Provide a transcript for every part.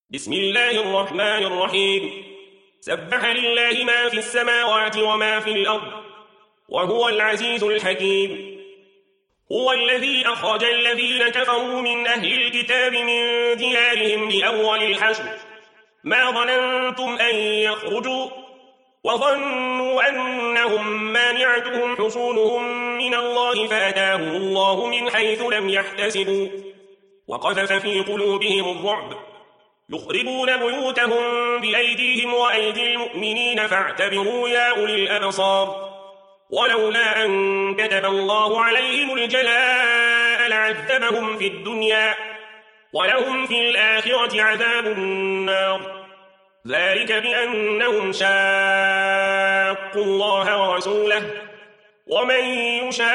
بسم الله الرحمن الرحيم. سبح لله ما في السماوات وما في الأرض وهو العزيز الحكيم. هو الذي أخرج الذين كفروا من أهل الكتاب من ديارهم لأول الحشر ما ظننتم أن يخرجوا وظنوا أنهم مانعتهم حصونهم من الله فأتاهم الله من حيث لم يحتسبوا وقذف في قلوبهم الرعب يخربون بيوتهم بأيديهم وأيدي المؤمنين فاعتبروا يا أولي الأبصار. ولولا أن كتب الله عليهم الجلاء لعذبهم في الدنيا ولهم في الآخرة عذاب النار ذلك بأنهم شاقوا الله ورسوله ومن يشاق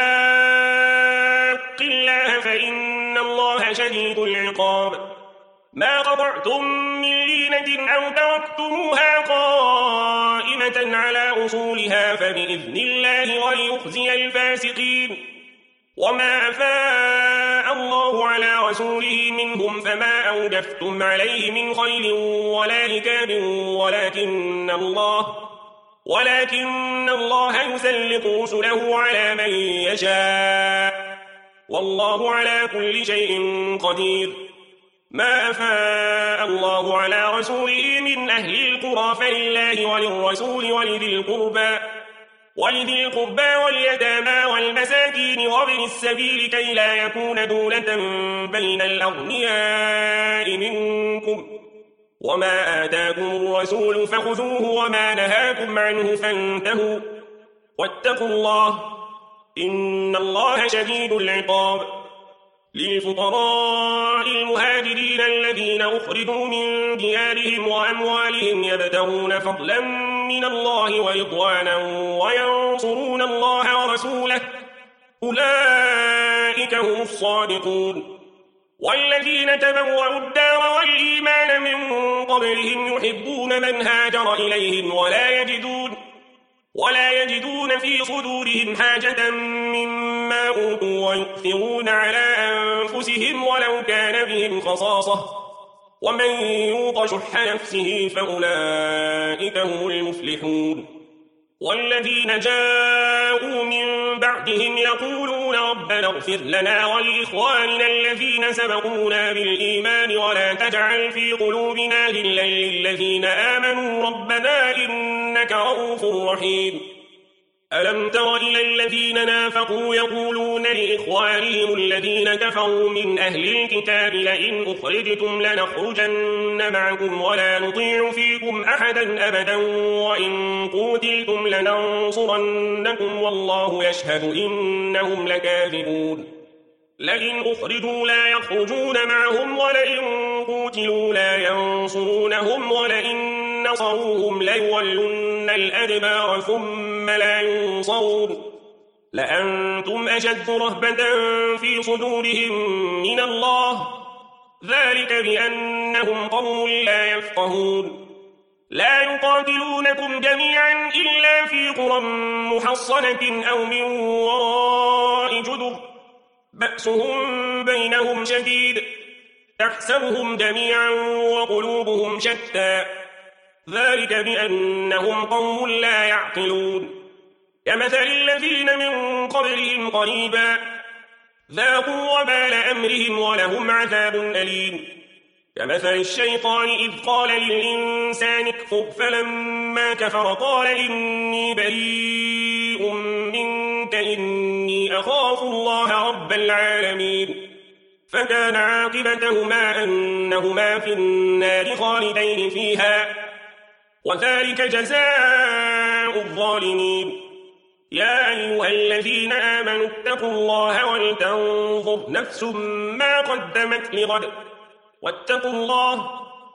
الله فإن الله شديد العقاب. ما قطعتم من لينة أو تركتموها قائمة على أصولها فبإذن الله وليخزي الفاسقين. وما أفاء الله على رسوله منهم فما أوجفتم عليه من خيل ولا ركاب ولكن الله يسلط رسله على من يشاء والله على كل شيء قدير. ما أفاء الله على رسوله من أهل القرى فلله وللرسول ولذي القربى واليتامى والمساكين وابن السبيل كي لا يكون دولة بين الأغنياء منكم. وما آتاكم الرسول فخذوه وما نهاكم عنه فانتهوا واتقوا الله إن الله شديد العقاب. للفقراء المهاجرين الذين أخرجوا من ديارهم وأموالهم يبتغون فضلا من الله ورضوانا وينصرون الله ورسوله أولئك هم الصادقون. والذين تبوأوا الدار والإيمان من قبلهم يحبون من هاجر إليهم ولا يجدون في صدورهم حاجة مما أوتوا ويؤثرون على أنفسهم ولو كان بهم خصاصة ومن يوق شح نفسه فأولئك هم المفلحون. والذين جاءوا من بعدهم يقولون ربنا اغفر لنا ولإخواننا الذين سبقونا بالإيمان ولا تجعل في قلوبنا غلا للذين آمنوا ربنا إنك رؤوف رحيم. ألم تر إلى الذين نافقوا يقولون لإخوانهم الذين كفروا من أهل الكتاب لئن أخرجتم لنخرجن معكم ولا نطيع فيكم أحدا أبدا وإن قتلتم لننصرنكم والله يشهد إنهم لكاذبون. لئن أخرجوا لا يخرجون معهم ولئن قتلوا لا ينصرونهم ولئن نصروهم ليولن الأدبار ثم لا ينصرون لأنتم أشد رهبة في صدورهم من الله ذلك بأنهم قوم لا يفقهون. لا يقاتلونكم جميعا إلا في قرى محصنة أو من وراء جدر بأسهم بينهم شديد تحسبهم جميعا وقلوبهم شتى ذلك بأنهم قوم لا يعقلون. كمثل الذين من قبلهم قريبا ذاقوا وبال أمرهم ولهم عذاب أليم. كمثل الشيطان إذ قال للإنسان اكفر فلما كفر قال إني بريء منك إني أخاف الله رب العالمين. فكان عاقبتهما أنهما في النار خالدين فيها وذلك جزاء الظالمين. يا أيها الذين آمنوا اتقوا الله ولتنظر نفس ما قدمت لغد واتقوا الله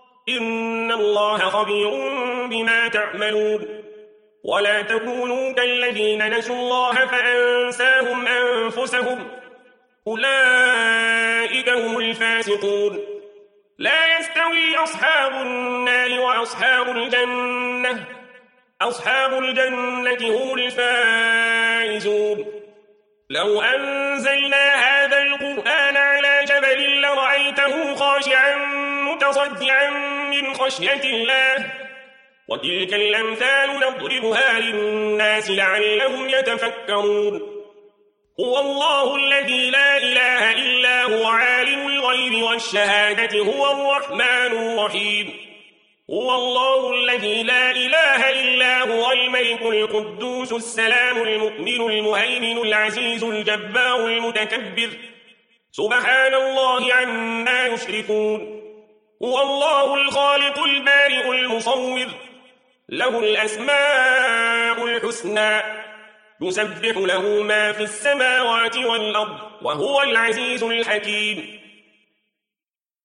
إن الله خبير بما تعملون. ولا تكونوا كالذين نسوا الله فأنساهم أنفسهم أولئك هم الفاسقون. لا يستوي أصحاب النار وأصحاب الجنة أصحاب الجنة هم الفائزون. لو أنزلنا هذا القرآن على جبل لرأيته خاشعا متصدعا من خشية الله وتلك الأمثال نضربها للناس لعلهم يتفكرون هو الله الذي لا إله إلا هو عالم الغيب والشهادة هو الرحمن الرحيم هو الله الذي لا إله إلا هو الملك القدوس السلام المؤمن المهيمن العزيز الجبار المتكبر سبحان الله عما يشركون هو الله الخالق البارئ المصور له الأسماء الحسنى يسبح له ما في السماوات والأرض وهو العزيز الحكيم